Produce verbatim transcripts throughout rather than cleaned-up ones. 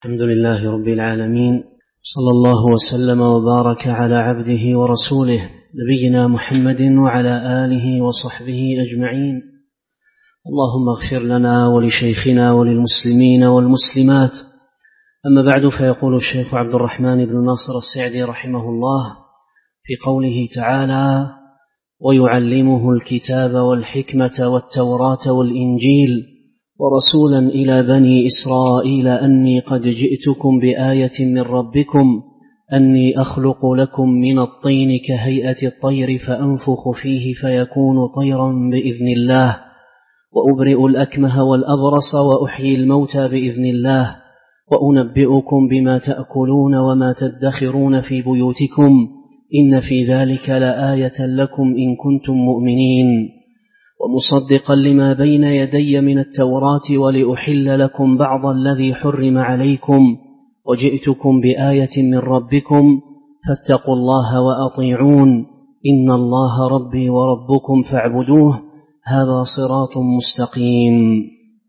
الحمد لله رب العالمين، صلى الله وسلم وبارك على عبده ورسوله نبينا محمد وعلى آله وصحبه أجمعين. اللهم اغفر لنا ولشيخنا وللمسلمين والمسلمات. أما بعد، فيقول الشيخ عبد الرحمن بن ناصر السعدي رحمه الله في قوله تعالى: ويعلمه الكتاب والحكمة والتوراة والإنجيل ورسولا إلى بني إسرائيل أني قد جئتكم بآية من ربكم أني أخلق لكم من الطين كهيئة الطير فأنفخ فيه فيكون طيرا بإذن الله وأبرئ الأكمه والأبرص وأحيي الموتى بإذن الله وأنبئكم بما تأكلون وما تدخرون في بيوتكم إن في ذلك لآية لكم إن كنتم مؤمنين ومصدقا لما بين يدي من التوراة ولأحل لكم بعض الذي حرم عليكم وجئتكم بآية من ربكم فاتقوا الله وأطيعون إن الله ربي وربكم فاعبدوه هذا صراط مستقيم.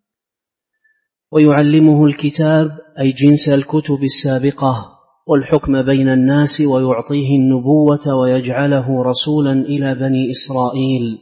ويعلمه الكتاب أي جنس الكتب السابقة والحكم بين الناس ويعطيه النبوة ويجعله رسولا إلى بني إسرائيل،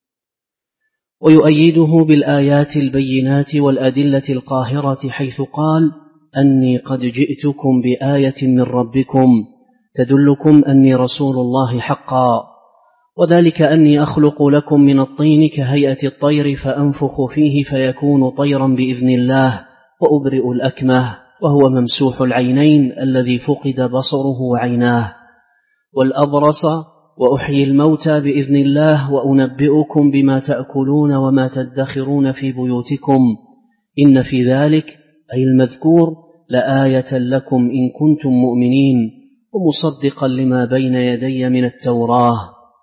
ويؤيده بالآيات البينات والأدلة القاهرة حيث قال: أني قد جئتكم بآية من ربكم تدلكم أني رسول الله حقا، وذلك أني أخلق لكم من الطين كهيئة الطير فأنفخ فيه فيكون طيرا بإذن الله وأبرئ الأكمه وهو ممسوح العينين الذي فقد بصره وعيناه والأبرص وأحيي الموتى بإذن الله وأنبئكم بما تأكلون وما تدخرون في بيوتكم إن في ذلك أي المذكور لآية لكم إن كنتم مؤمنين ومصدقا لما بين يدي من التوراة.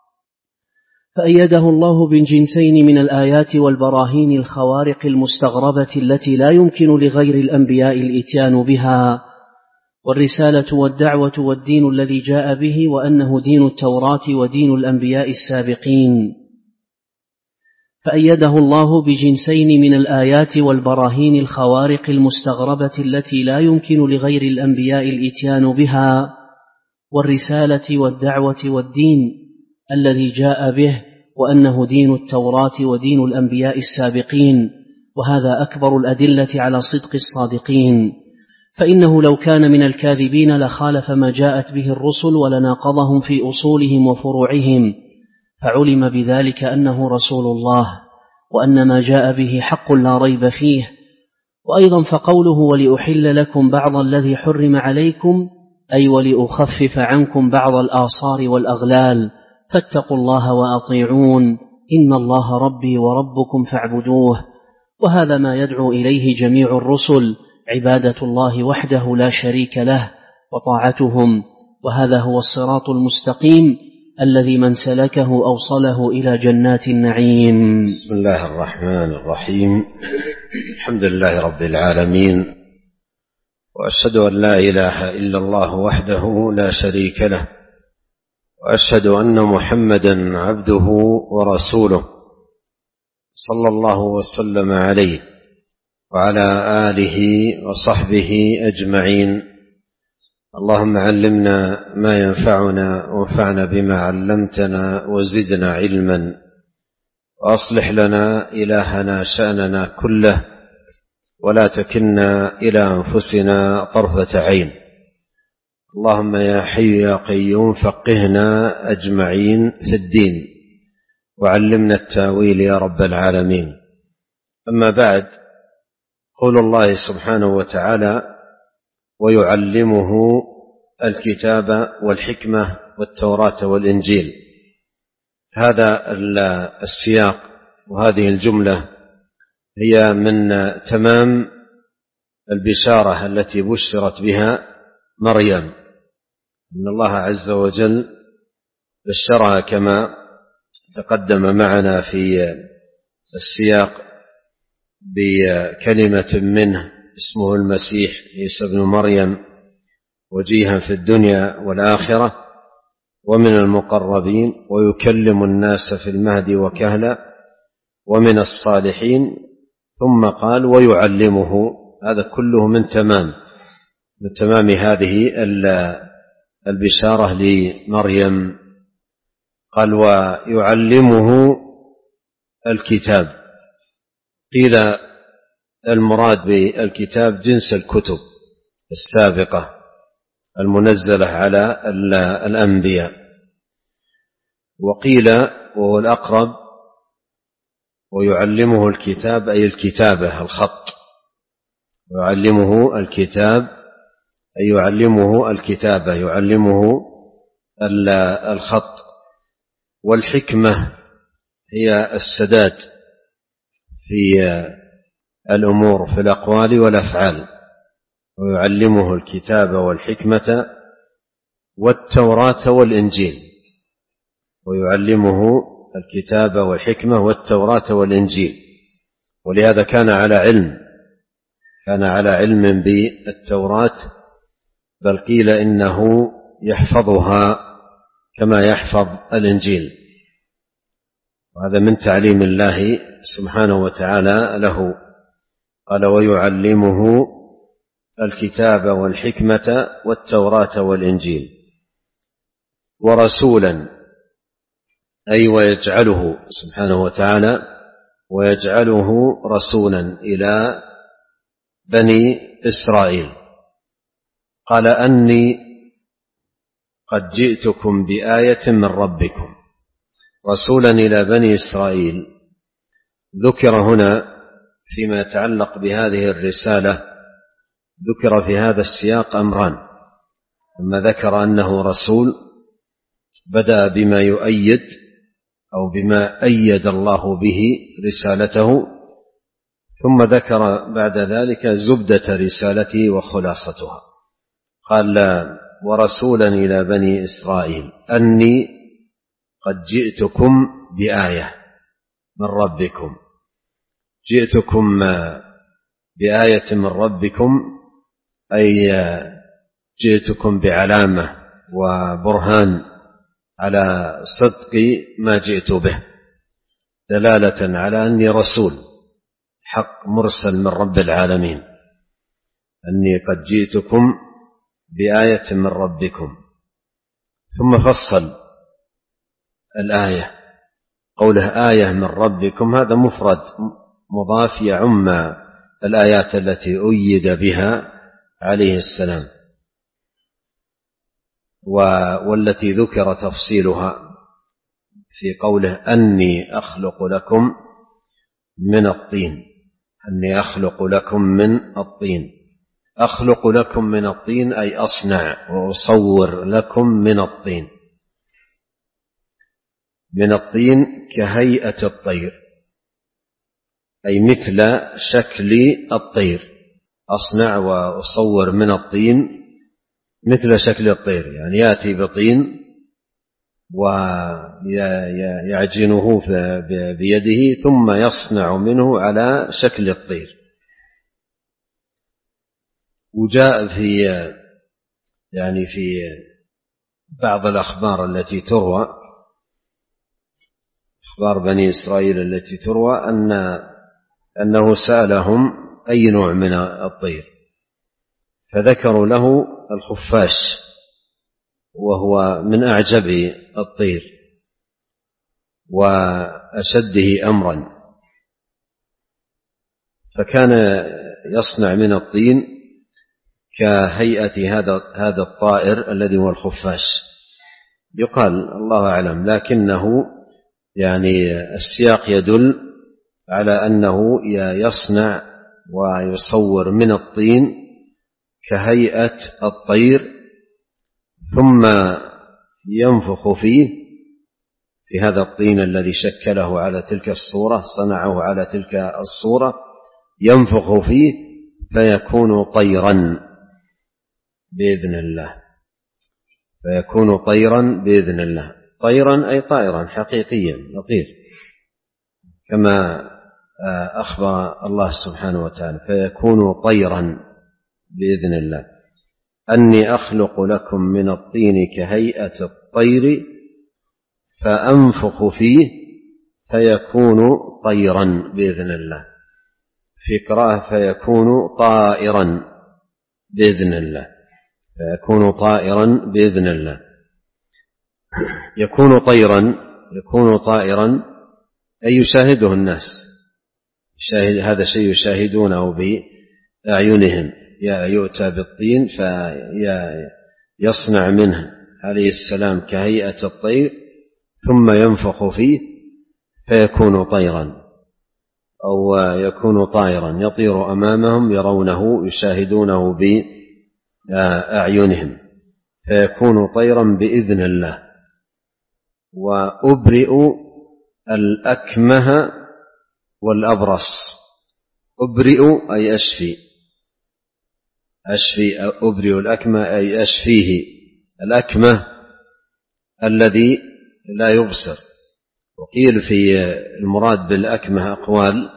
فأيده الله بالجنسين من الآيات والبراهين الخوارق المستغربة التي لا يمكن لغير الأنبياء الإتيان بها، والرسالة والدعوة والدين الذي جاء به وأنه دين التوراة ودين الأنبياء السابقين. فأيده الله بجنسين من الآيات والبراهين الخوارق المستغربة التي لا يمكن لغير الأنبياء الإتيان بها، والرسالة والدعوة والدين الذي جاء به وأنه دين التوراة ودين الأنبياء السابقين، وهذا أكبر الأدلة على صدق الصادقين، فإنه لو كان من الكاذبين لخالف ما جاءت به الرسل ولناقضهم في أصولهم وفروعهم، فعلم بذلك أنه رسول الله وأن ما جاء به حق لا ريب فيه. وأيضا فقوله ولأحل لكم بعض الذي حرم عليكم أي ولأخفف عنكم بعض الآصار والأغلال فاتقوا الله وأطيعون إن الله ربي وربكم فاعبدوه، وهذا ما يدعو إليه جميع الرسل، عبادة الله وحده لا شريك له وطاعتهم، وهذا هو الصراط المستقيم الذي من سلكه أوصله إلى جنات النعيم. بسم الله الرحمن الرحيم. الحمد لله رب العالمين، وأشهد أن لا إله إلا الله وحده لا شريك له، وأشهد أن محمدا عبده ورسوله صلى الله وسلم عليه وعلى آله وصحبه أجمعين. اللهم علمنا ما ينفعنا وانفعنا بما علمتنا وزدنا علما، وأصلح لنا إلهنا شأننا كله ولا تكلنا إلى أنفسنا طرفة عين. اللهم يا حي يا قيوم فقهنا أجمعين في الدين وعلمنا التاويل يا رب العالمين. أما بعد، قول الله سبحانه وتعالى: ويعلمه الكتاب والحكمة والتوراة والإنجيل. هذا السياق وهذه الجملة هي من تمام البشارة التي بشرت بها مريم، إن الله عز وجل بشرها كما تقدم معنا في السياق بكلمة منه اسمه المسيح عيسى ابن مريم، وجيها في الدنيا والآخرة ومن المقربين ويكلم الناس في المهد وكهلا ومن الصالحين، ثم قال ويعلمه. هذا كله من تمام من تمام هذه البشارة لمريم. قال ويعلمه الكتاب. قيل المراد بالكتاب جنس الكتب السابقة المنزلة على الأنبياء، وقيل وهو الأقرب ويعلمه الكتاب أي الكتابة الخط، يعلمه الكتاب أي يعلمه الكتابة، يعلمه الخط. والحكمة هي السداد في الأمور في الأقوال والأفعال، ويعلمه الكتاب والحكمة والتوراة والإنجيل، ويعلمه الكتاب والحكمة والتوراة والإنجيل. ولهذا كان على علم كان على علم بالتوراة، بل قيل إنه يحفظها كما يحفظ الإنجيل، وهذا من تعليم الله سبحانه وتعالى له. قال ويعلمه الكتاب والحكمة والتوراة والإنجيل. ورسولا أي ويجعله سبحانه وتعالى ويجعله رسولا إلى بني إسرائيل. قال أني قد جئتكم بآية من ربكم. رسولا إلى بني إسرائيل ذكر هنا فيما يتعلق بهذه الرسالة، ذكر في هذا السياق أمران. لما ذكر أنه رسول بدأ بما يؤيد أو بما أيد الله به رسالته، ثم ذكر بعد ذلك زبدة رسالته وخلاصتها. قال ورسولا إلى بني إسرائيل أني قد جئتكم بآية من ربكم. جئتكم بآية من ربكم أي جئتكم بعلامة وبرهان على صدق ما جئت به، دلالة على أني رسول حق مرسل من رب العالمين. أني قد جئتكم بآية من ربكم. ثم فصل الآية، قوله آية من ربكم هذا مفرد مضاف يعم الآيات التي أيد بها عليه السلام، والتي ذكر تفصيلها في قوله أني أخلق لكم من الطين. أني أخلق لكم من الطين. أخلق لكم من الطين أي أصنع وأصور لكم من الطين. من الطين كهيئة الطير، أي مثل شكل الطير. أصنع وأصور من الطين مثل شكل الطير، يعني يأتي بطين ويعجنه بيده ثم يصنع منه على شكل الطير. وجاء في يعني في بعض الأخبار التي تروى، أخبار بني إسرائيل التي تروى أن أنه سألهم أي نوع من الطير، فذكروا له الخفاش وهو من أعجب الطير وأشده أمرا، فكان يصنع من الطين كهيئة هذا هذا الطائر الذي هو الخفاش. يقال الله أعلم، لكنه يعني السياق يدل على أنه يصنع ويصور من الطين كهيئة الطير، ثم ينفخ فيه في هذا الطين الذي شكله على تلك الصورة، صنعه على تلك الصورة، ينفخ فيه فيكون طيرا بإذن الله، فيكون طيرا بإذن الله. طيرا أي طائرا حقيقيا يطير كما أخبر الله سبحانه وتعالى، فيكون طيرا بإذن الله. أني أخلق لكم من الطين كهيئة الطير فأنفخ فيه فيكون طيرا بإذن الله. في قراءة فيكون طائرا بإذن الله. فيكون طائرا بإذن الله. يكون طيرا يكون طائرا أي يشاهده الناس، شاهد هذا شيء يشاهدونه بأعينهم. يؤتى بالطين فيصنع منه عليه السلام كهيئة الطير ثم ينفخ فيه فيكون طيرا، أو يكون طائرا يطير أمامهم يرونه يشاهدونه بأعينهم فيكون طيرا بإذن الله. وأبرئ الأكمه والأبرص. أبرئ أي أشفي، أشفي أبرئ الأكمه أي أشفيه. الأكمه الذي لا يبصر. وقيل في المراد بالأكمه أقوال،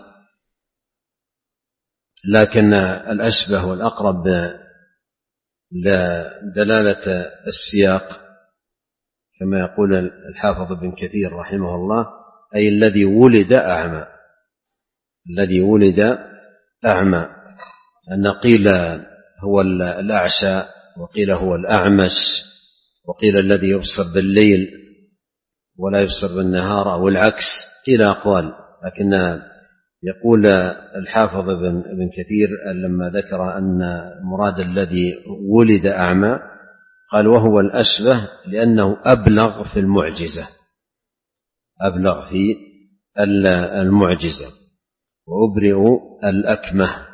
لكن الأشبه والأقرب لدلالة السياق كما يقول الحافظ ابن كثير رحمه الله أي الذي ولد أعمى، الذي ولد أعمى. أن قيل هو الأعشى، وقيل هو الأعمش، وقيل الذي يبصر بالليل ولا يبصر بالنهار، أو العكس، قيل أقوال. لكن يقول الحافظ ابن كثير لما ذكر أن مراد الذي ولد أعمى قال وهو الأشبه لأنه أبلغ في المعجزة، أبلغ في المعجزة. وأبرئ الأكمه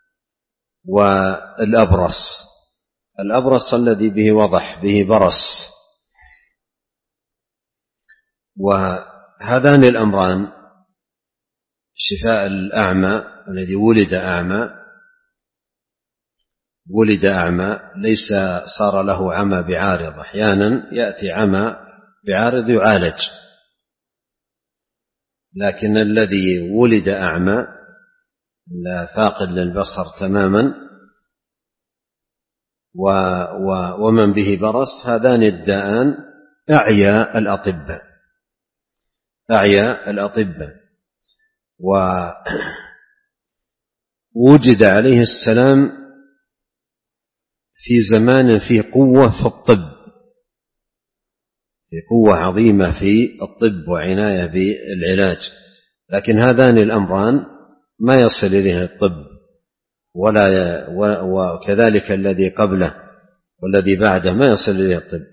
والأبرص. الأبرص الذي به وضح، به برص. وهذان الأمران شفاء الأعمى الذي ولد أعمى، ولد أعمى ليس صار له عمى بعارض، أحيانا يأتي عمى بعارض يعالج، لكن الذي ولد أعمى لا فاقد للبصر تماما و و ومن به برص، هذان الداءان أعيا الأطباء، أعيا الأطباء. ووجد عليه السلام في زمان فيه قوة في الطب، في قوة عظيمة في الطب وعناية بالعلاج، لكن هذان الأمران ما يصل إليه الطب، ولا وكذلك الذي قبله والذي بعده ما يصل إليه الطب.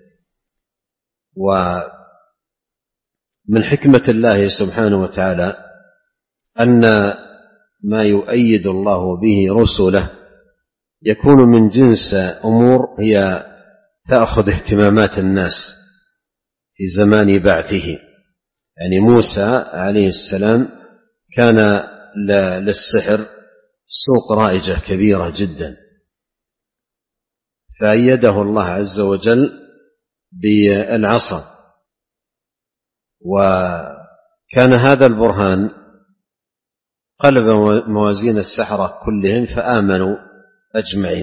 ومن حكمة الله سبحانه وتعالى أن ما يؤيد الله به رسله يكون من جنس أمور هي تأخذ اهتمامات الناس في زمان بعثه. يعني موسى عليه السلام كان للسحر سوق رائجة كبيرة جدا، فأيده الله عز وجل بالعصا، وكان هذا البرهان قلب موازين السحرة كلهم فآمنوا أجمعين،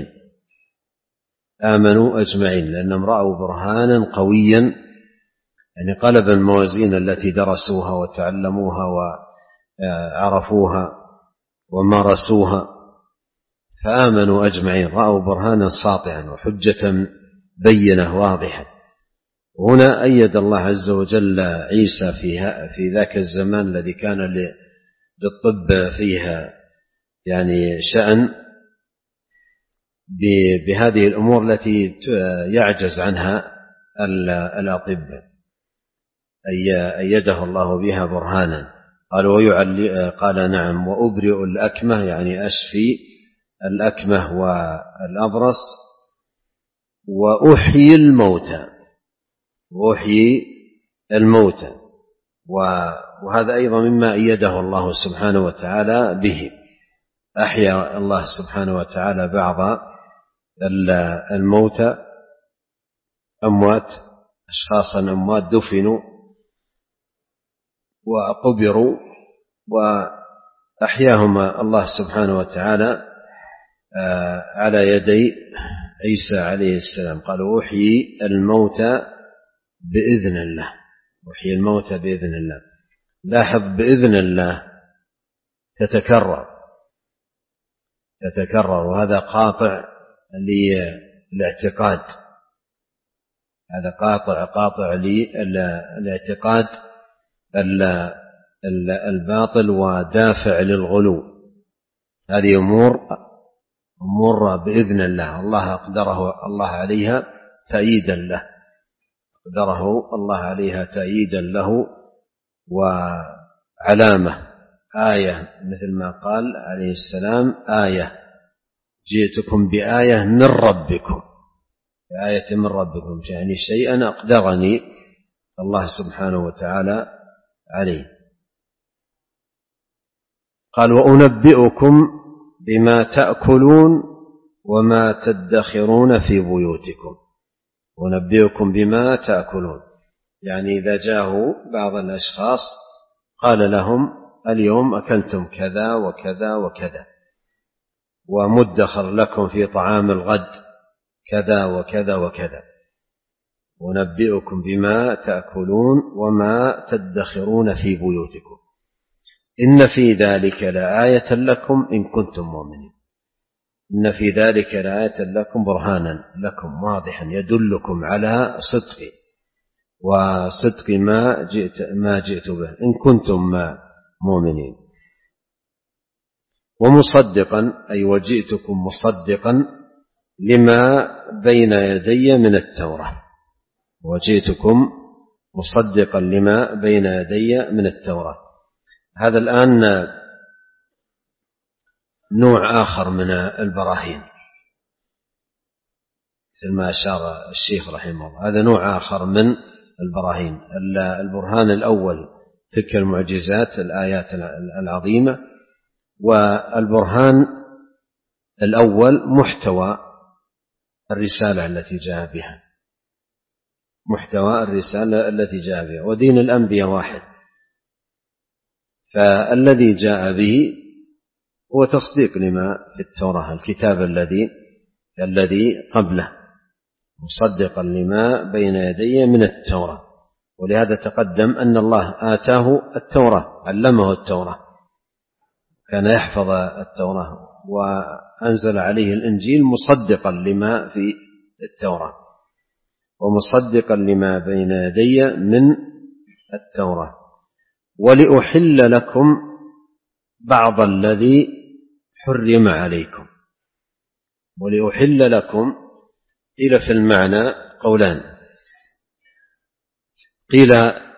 آمنوا أجمعين لأنهم رأوا برهانا قويا، يعني قلب الموازين التي درسوها وتعلموها وعرفوها ومارسوها، فآمنوا أجمعين، رأوا برهانا ساطعا وحجة بينة واضحة. هنا أيد الله عز وجل عيسى فيها في ذاك الزمان الذي كان للطب فيها يعني شأن بهذه الأمور التي يعجز عنها الأطباء، أيده الله بها برهانا. قال ويعلي قال نعم وأبرئ الأكمه يعني أشفي الأكمه والأبرص، وأحيي الموتى، وأحيي الموتى. وهذا أيضا مما أيده الله سبحانه وتعالى به. أحيا الله سبحانه وتعالى بعض الموتى، أموات، أشخاصا أموات دفنوا وقبروا، وأحياهم الله سبحانه وتعالى على يدي عيسى عليه السلام. قالوا أحيي الموتى بإذن الله، أحيي الموتى بإذن الله. لاحظ بإذن الله تتكرر تتكرر وهذا قاطع الاعتقاد، هذا قاطع قاطع للاعتقاد الباطل ودافع للغلو. هذه أمور أمور بإذن الله، الله أقدره الله عليها تأييدا له، أقدره الله عليها تأييدا له وعلامة آية، مثل ما قال عليه السلام آية جئتكم بآية من ربكم، آية من ربكم، يعني شيئا أقدرني الله سبحانه وتعالى عليه. قال وأنبئكم بما تأكلون وما تدخرون في بيوتكم. أنبئكم بما تأكلون، يعني إذا جاءوا بعض الأشخاص قال لهم اليوم أكلتم كذا وكذا وكذا، ومدخر لكم في طعام الغد كذا وكذا وكذا. أنبئكم بما تأكلون وما تدخرون في بيوتكم إن في ذلك لآية لكم إن كنتم مؤمنين. إن في ذلك لآية لكم، برهانا لكم واضحا يدلكم على صدق وصدق ما جئت ما جئت به إن كنتم مؤمنين. ومصدقا أي وجئتكم مصدقا لما بين يدي من التوراة، وجئتكم مصدقا لما بين يدي من التوراة. هذا الآن نوع آخر من البراهين، مثل ما أشار الشيخ رحمه الله، هذا نوع آخر من البراهين. البرهان الأول تلك المعجزات الآيات العظيمة، والبرهان الأول محتوى الرسالة التي جاء بها، محتوى الرسالة التي جاء بها. ودين الأنبياء واحد، فالذي جاء به هو تصديق لما في التوراة، الكتاب الذي الذي قبله، مصدقا لما بين يديه من التوراة. ولهذا تقدم أن الله آتاه التوراة، علمه التوراة، كان يحفظ التوراة، وأنزل عليه الإنجيل مصدقا لما في التوراة ومصدقا لما بين يدي من التوراة. ولأحل لكم بعض الذي حرم عليكم. ولأحل لكم قيل في المعنى قولان، قيل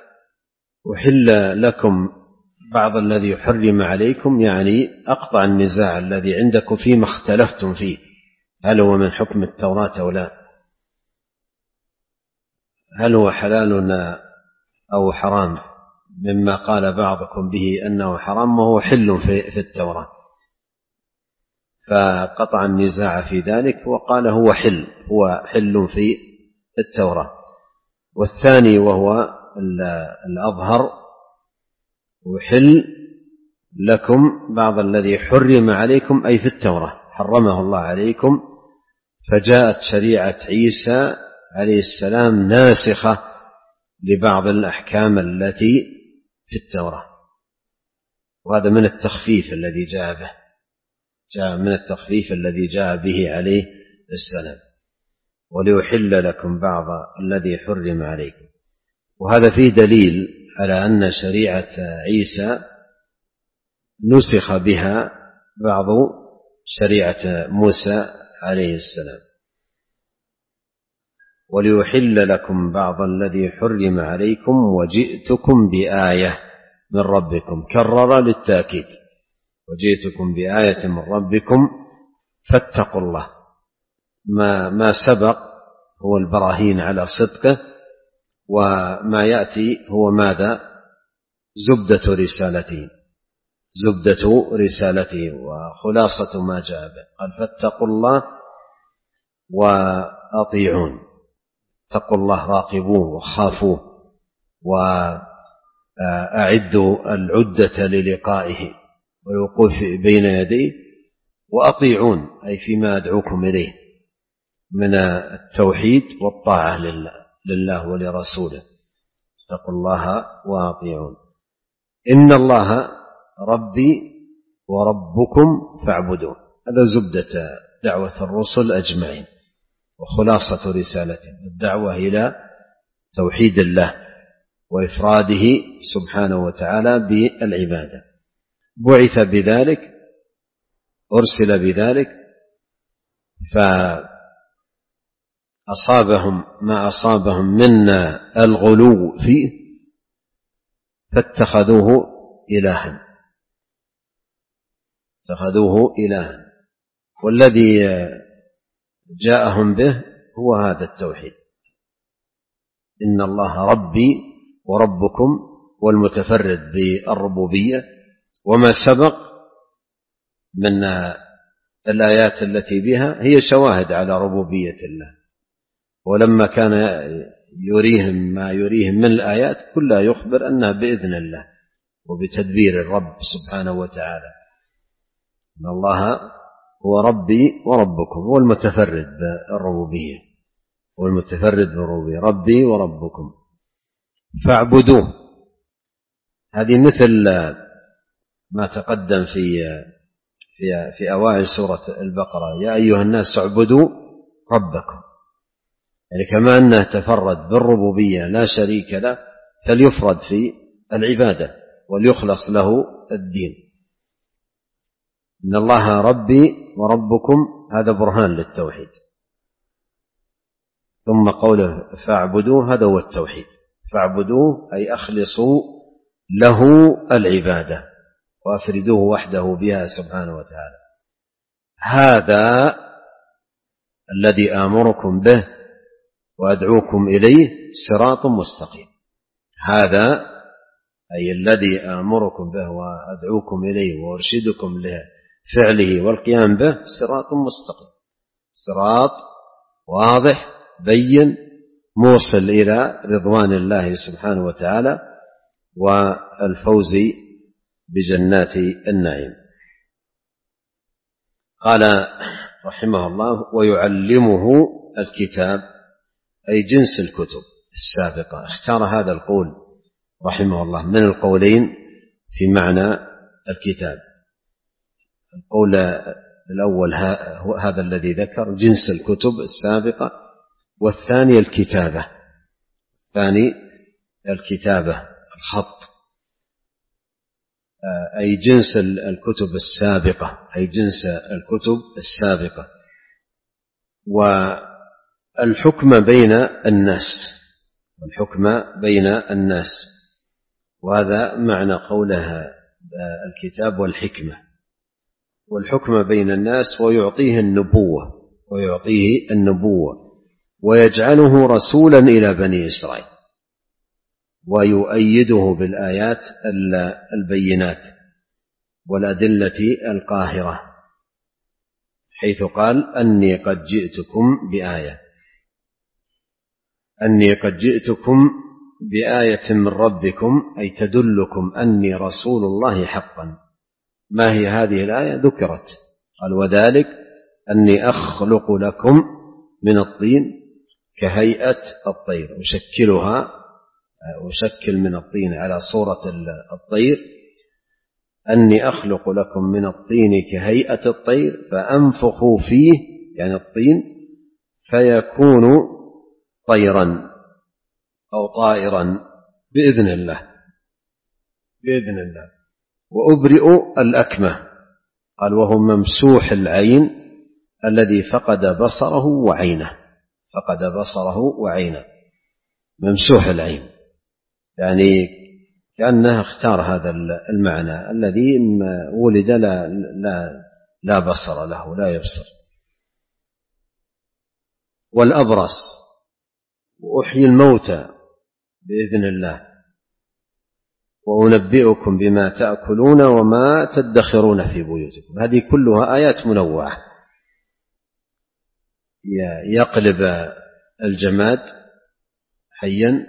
أحل لكم بعض الذي حرم عليكم، يعني أقطع النزاع الذي عندكم فيما اختلفتم فيه، هل هو من حكم التوراة أو لا، هل هو حلال أو حرام، مما قال بعضكم به أنه حرام وهو حل في التوراة، فقطع النزاع في ذلك وقال هو حل، هو حل في التوراة. والثاني وهو الأظهر، وحل لكم بعض الذي حرم عليكم أي في التوراة، حرمه الله عليكم، فجاءت شريعة عيسى عليه السلام ناسخة لبعض الأحكام التي في التوراة. وهذا من التخفيف الذي جاء به، جاء من التخفيف الذي جاء به عليه السلام. وليحل لكم بعض الذي حرم عليكم. وهذا فيه دليل على أن شريعة عيسى نسخ بها بعض شريعة موسى عليه السلام. وليحل لكم بعض الذي حرم عليكم وجئتكم بآية من ربكم، كرر للتأكيد، وجئتكم بآية من ربكم فاتقوا الله. ما, ما سبق هو البراهين على صدقه، وما يأتي هو ماذا؟ زبدة رسالته، زبدة رسالته وخلاصة ما جاء به. قال فاتقوا الله وأطيعون، اتقوا الله، راقبوه وخافوه، وأعدوا العدة للقائه والوقوف بين يديه، وأطيعون أي فيما أدعوكم إليه من التوحيد والطاعة لله, لله ولرسوله. اتقوا الله وأطيعون. إن الله ربي وربكم فاعبدون. هذا زبدة دعوة الرسل أجمعين. وخلاصة رسالته، الدعوة إلى توحيد الله وإفراده سبحانه وتعالى بالعبادة. بعث بذلك، أرسل بذلك، فأصابهم ما أصابهم من الغلو فيه فاتخذوه إلها اتخذوه إلها والذي جاءهم به هو هذا التوحيد: إن الله ربي وربكم، والمتفرد بالربوبية. وما سبق من الآيات التي بها هي شواهد على ربوبية الله، ولما كان يريهم ما يريهم من الآيات كلها يخبر أنها بإذن الله وبتدبير الرب سبحانه وتعالى. إن الله هو ربي وربكم، هو المتفرد بالربوبية، هو المتفرد بالربوبية، ربي وربكم فاعبدوه. هذه مثل ما تقدم في في في أوائل سورة البقرة: يا أيها الناس اعبدوا ربكم. يعني كما أنه تفرد بالربوبية لا شريك له، فليفرد في العبادة وليخلص له الدين. إن الله ربي وربكم، هذا برهان للتوحيد. ثم قوله فاعبدوه، هذا هو التوحيد. فاعبدوه أي أخلصوا له العبادة وأفردوه وحده بها سبحانه وتعالى. هذا الذي آمركم به وأدعوكم إليه صراط مستقيم. هذا أي الذي آمركم به وأدعوكم إليه وأرشدكم لفعله والقيام به صراط مستقيم، صراط واضح بين موصل إلى رضوان الله سبحانه وتعالى والفوز بجنات النعيم. قال رحمه الله: ويعلمه الكتاب، أي جنس الكتب السابقة. اختار هذا القول رحمه الله من القولين في معنى الكتاب. القول الأول هذا الذي ذكر جنس الكتب السابقة، والثاني الكتابة، الثاني الكتابة الخط، أي جنس الكتب السابقة، أي جنس الكتب السابقة. والحكم بين الناس، والحكم بين الناس، وهذا معنى قولها الكتاب والحكمة. والحكم بين الناس ويعطيه النبوة، ويعطيه النبوة ويجعله رسولا إلى بني إسرائيل، ويؤيده بالآيات البينات والأدلة القاهرة، حيث قال: أني قد جئتكم بآية، أني قد جئتكم بآية من ربكم، أي تدلكم أني رسول الله حقا. ما هي هذه الآية؟ ذكرت، قال: وذلك أني أخلق لكم من الطين كهيئة الطير، أشكلها، أشكل من الطين على صورة الطير. أني أخلق لكم من الطين كهيئة الطير فأنفخوا فيه، يعني الطين، فيكون طيرا أو طائرا بإذن الله، بإذن الله. وأبرئ الأكمه، قال: وهو ممسوح العين الذي فقد بصره وعينه، فقد بصره وعينه، ممسوح العين، يعني كأنه اختار هذا المعنى الذي ولد لا, لا, لا بصر له، لا يبصر. والأبرص، وأحيي الموتى بإذن الله، وأنبئكم بما تأكلون وما تدخرون في بيوتكم. هذه كلها آيات منوعة، يقلب الجماد حيا،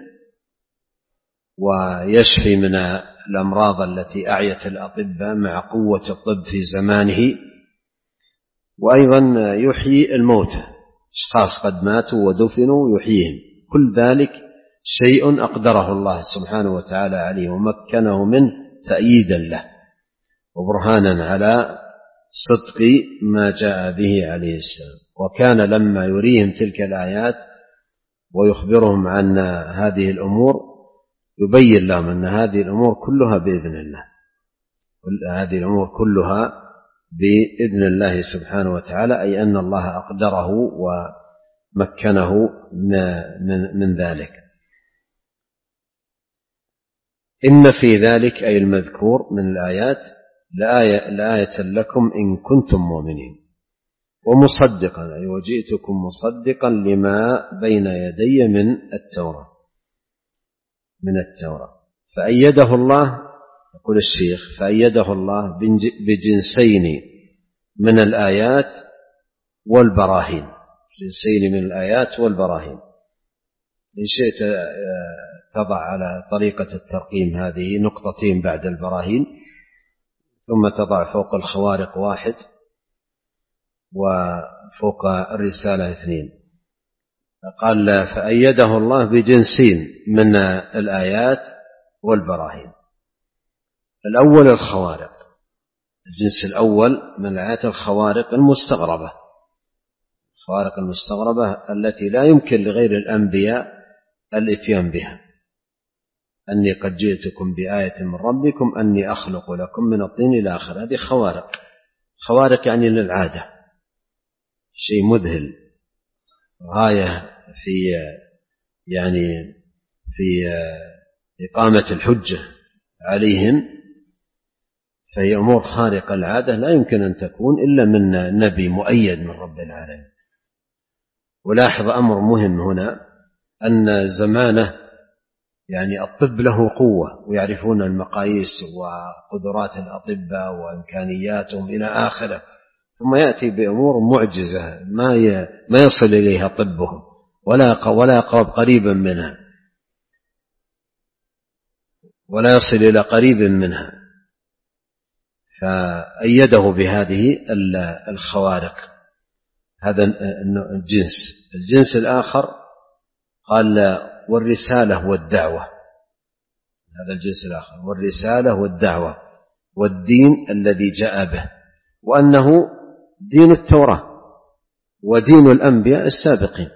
ويشفي من الأمراض التي أعيت الأطباء مع قوة الطب في زمانه، وأيضا يحيي الموتى، أشخاص قد ماتوا ودفنوا يحييهم. كل ذلك شيء أقدره الله سبحانه وتعالى عليه ومكنه منه تأييدا له وبرهانا على صدق ما جاء به عليه السلام. وكان لما يريهم تلك الآيات ويخبرهم عن هذه الأمور يبين لهم أن هذه الأمور كلها بإذن الله، هذه الأمور كلها بإذن الله سبحانه وتعالى، أي أن الله أقدره ومكنه من ذلك. إن في ذلك أي المذكور من الآيات لآية, لآية لكم إن كنتم مؤمنين ومصدقا، أي وجئتكم مصدقا لما بين يدي من التوراة من التوراة فأيده الله، يقول الشيخ فأيده الله بجنسين من الآيات والبراهين، جنسين من الآيات والبراهين. إن شئت تضع على طريقة الترقيم هذه نقطتين بعد البراهين، ثم تضع فوق الخوارق واحد وفوق الرسالة اثنين. قال فأيده الله بجنسين من الآيات والبراهين. الأول الخوارق، الجنس الأول من الآيات الخوارق المستغربة، الخوارق المستغربة التي لا يمكن لغير الأنبياء الاتيان بها. أني قد جئتكم بآية من ربكم أني أخلق لكم من الطين إلى آخر. هذه خوارق، خوارق يعني للعادة، شيء مذهل غاية في يعني في إقامة الحجة عليهم، فهي أمور خارقة العادة لا يمكن أن تكون إلا من نبي مؤيد من رب العالمين. ولاحظ أمر مهم هنا، أن زمانه يعني الطب له قوة ويعرفون المقاييس وقدرات الأطباء وإمكانياتهم إلى آخره، ثم يأتي بأمور معجزة ما يصل إليها طبهم ولا ولا يقرب قريبا منها ولا يصل إلى قريب منها. فأيده بهذه الخوارق. هذا الجنس. الجنس الآخر قال والرسالة والدعوة، هذا الجنس الآخر والرسالة والدعوة والدين الذي جاء به، وأنه دين التوراة ودين الأنبياء السابقين.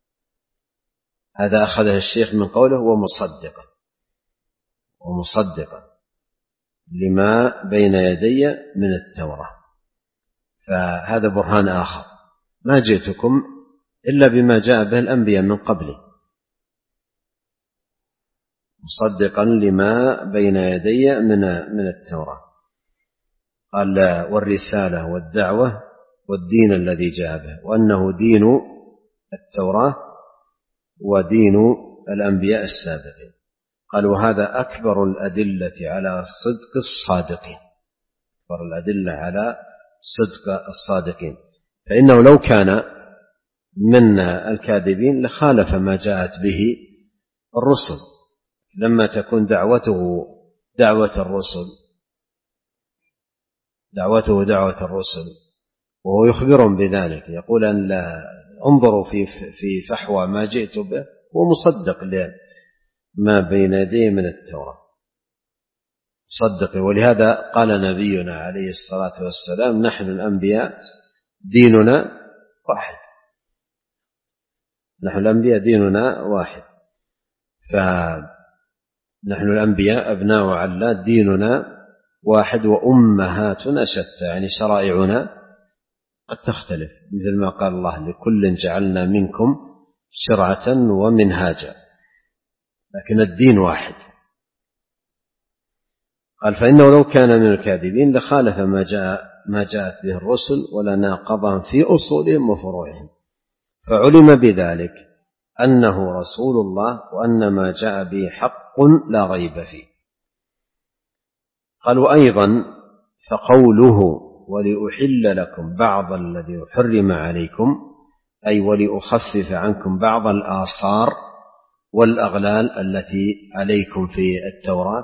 هذا أخذه الشيخ من قوله ومصدقا ومصدقا لما بين يدي من التوراة. فهذا برهان آخر، ما جئتكم إلا بما جاء به الأنبياء من قبلي، مصدقا لما بين يدي من من التوراة. قال والرسالة والدعوة والدين الذي جاء به، وأنه دين التوراة ودين الأنبياء السابقين. قال وهذا أكبر الأدلة على صدق الصادقين، أكبر الأدلة على صدق الصادقين، فإنه لو كان من الكاذبين لخالف ما جاءت به الرسل. لما تكون دعوته دعوة الرسل دعوته دعوة الرسل وهو يخبرهم بذلك، يقول أن لا انظروا في في فحوى ما جئت به، ومصدق لما بين يديه من التوراة، صدق. ولهذا قال نبينا عليه الصلاة والسلام نحن الأنبياء ديننا واحد، نحن الأنبياء ديننا واحد. فنحن الأنبياء أبناء علات ديننا واحد وأمهاتنا شتى، يعني شرائعنا قد تختلف، مثل ما قال الله لكل جعلنا منكم شرعة ومنهاجا، لكن الدين واحد. قال فإنه لو كان من الكاذبين لخالف ما جاء ما جاءت به الرسل ولناقضهم في أصولهم وفروعهم، فعلم بذلك أنه رسول الله وأن ما جاء به حق لا ريب فيه. قال وأيضا فقوله ولأحل لكم بعض الذي حرم عليكم، أي ولأخفف عنكم بعض الآثار والأغلال التي عليكم في التوراة،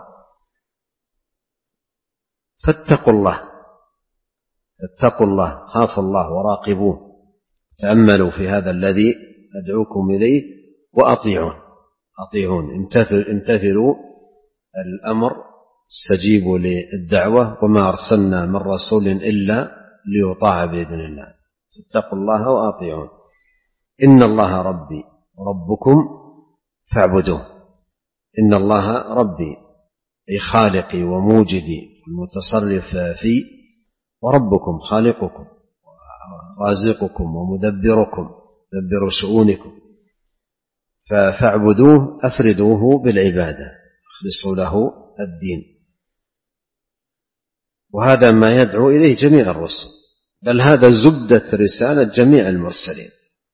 فاتقوا الله اتقوا الله خافوا الله وراقبوه، تأملوا في هذا الذي أدعوكم إليه وأطيعون أطيعون امتثلوا الأمر، استجيبوا للدعوة، وما أرسلنا من رسول إلا ليطاع بإذن الله. اتقوا الله وأطيعون. إن الله ربي وربكم فاعبدوه. إن الله ربي أي خالقي وموجدي المتصرف في، وربكم خالقكم ورازقكم ومدبركم مدبر شؤونكم، فاعبدوه أفردوه بالعبادة، اخلصوا له الدين. وهذا ما يدعو إليه جميع الرسل، بل هذا زبدة رسالة جميع المرسلين.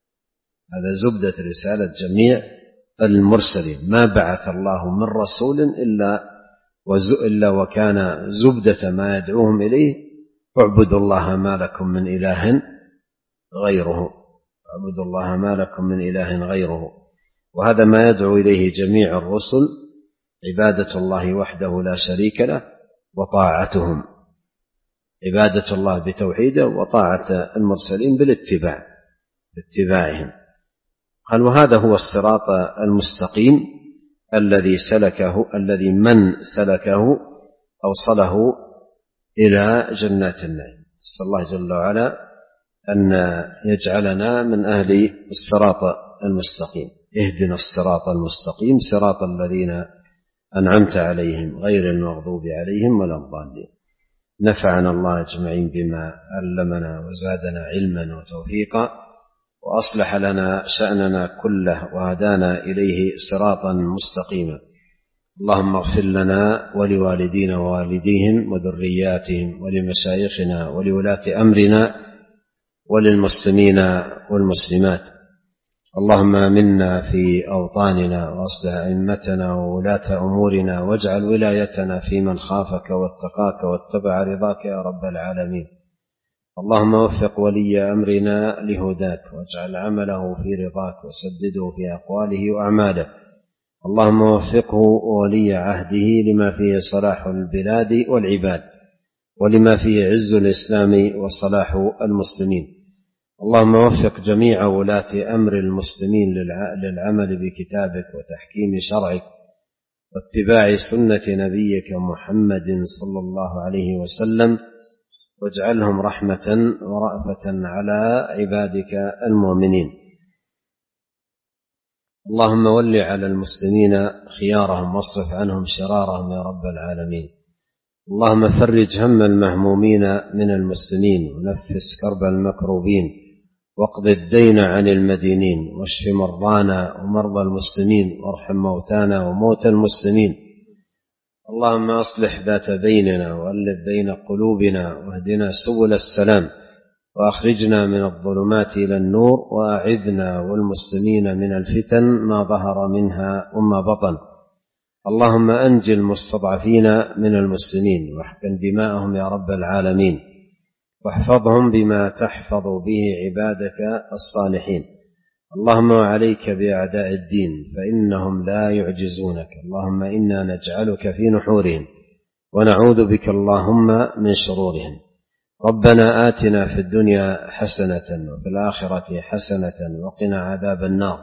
هذا زبدة رسالة جميع المرسلين. ما بعث الله من رسول إلا إلا وكان زبدة ما يدعوهم إليه: اعبدوا الله ما لكم من إله غيره. اعبدوا الله ما لكم من إله غيره. وهذا ما يدعو إليه جميع الرسل: عبادة الله وحده لا شريك له، وطاعتهم، عبادة الله بتوحيده، وطاعة المرسلين بالاتباع باتباعهم. قال: وهذا هو الصراط المستقيم الذي سلكه الذي من سلكه أوصله إلى جنات النعيم. نسأل الله جل وعلا أن يجعلنا من أهل الصراط المستقيم. اهدنا الصراط المستقيم صراط الذين أنعمت عليهم غير المغضوب عليهم ولا الضالين. نفعنا الله أجمعين بما علمنا وزادنا علما وتوفيقا، وأصلح لنا شأننا كله، وهدانا إليه صراطا مستقيما. اللهم اغفر لنا ولوالدينا ووالديهم وذرياتهم ولمشايخنا ولولاة أمرنا وللمسلمين والمسلمات. اللهم آمنا في أوطاننا، وأصلح أئمتنا وولاة أمورنا، واجعل ولايتنا في من خافك واتقاك واتبع رضاك يا رب العالمين. اللهم وفق ولي أمرنا لهداك، واجعل عمله في رضاك، وسدده في أقواله وأعماله. اللهم وفقه ولي عهده لما فيه صلاح البلاد والعباد، ولما فيه عز الإسلام وصلاح المسلمين. اللهم وفق جميع ولاة أمر المسلمين للعمل بكتابك وتحكيم شرعك واتباع سنة نبيك محمد صلى الله عليه وسلم، واجعلهم رحمة ورأفة على عبادك المؤمنين. اللهم ول على المسلمين خيارهم، واصرف عنهم شرارهم يا رب العالمين. اللهم فرج هم المهمومين من المسلمين، ونفس كرب المكروبين، واقض الدين عن المدينين، واشف مرضانا ومرضى المسلمين، وارحم موتانا وموتى المسلمين. اللهم أصلح ذات بيننا، وألف بين قلوبنا، واهدنا سبل السلام، وأخرجنا من الظلمات إلى النور، وأعذنا والمسلمين من الفتن ما ظهر منها وما بطن. اللهم أنج المستضعفين من المسلمين، واحقن دماءهم يا رب العالمين، واحفظهم بما تحفظ به عبادك الصالحين. اللهم وعليك بأعداء الدين، فإنهم لا يعجزونك. اللهم إنا نجعلك في نحورهم، ونعوذ بك اللهم من شرورهم. ربنا آتنا في الدنيا حسنة، وفي الآخرة حسنة، وقنا عذاب النار.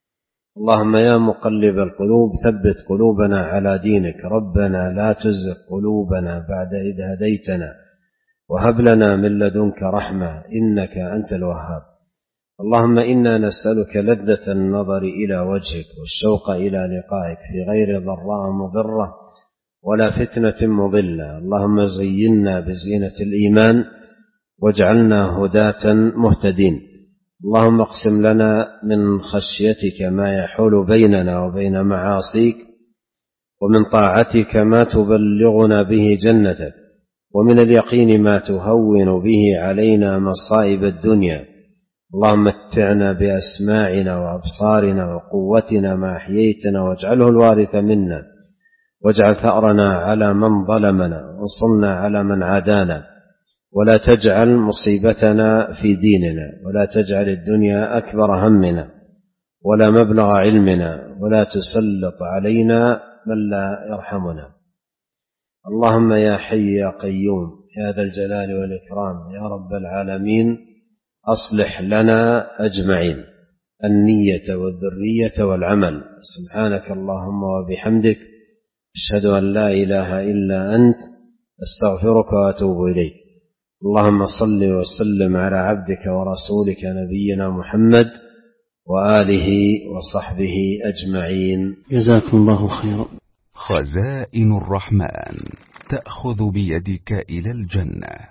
اللهم يا مقلب القلوب ثبت قلوبنا على دينك. ربنا لا تزغ قلوبنا بعد إذ هديتنا، وهب لنا من لدنك رحمة، إنك أنت الوهاب. اللهم إنا نسألك لذة النظر إلى وجهك، والشوق إلى لقائك، في غير ضراء مضرة ولا فتنة مضلة. اللهم زينا بزينة الإيمان، واجعلنا هداة مهتدين. اللهم اقسم لنا من خشيتك ما يحول بيننا وبين معاصيك، ومن طاعتك ما تبلغنا به جنتك، ومن اليقين ما تهون به علينا مصائب الدنيا. اللهم متعنا بأسماعنا وأبصارنا وقوتنا ما أحييتنا، واجعله الوارث منا، واجعل ثأرنا على من ظلمنا، وانصرنا على من عادانا، ولا تجعل مصيبتنا في ديننا، ولا تجعل الدنيا أكبر همنا ولا مبلغ علمنا، ولا تسلط علينا من لا يرحمنا. اللهم يا حي يا قيوم يا ذا الجلال والإكرام يا رب العالمين، أصلح لنا أجمعين النية والذرية والعمل. سبحانك اللهم وبحمدك، أشهد أن لا إله إلا أنت، أستغفرك وأتوب إليك. اللهم صل وسلم على عبدك ورسولك نبينا محمد وآله وصحبه أجمعين. جزاكم الله خيرا. خزائن الرحمن تأخذ بيدك إلى الجنة.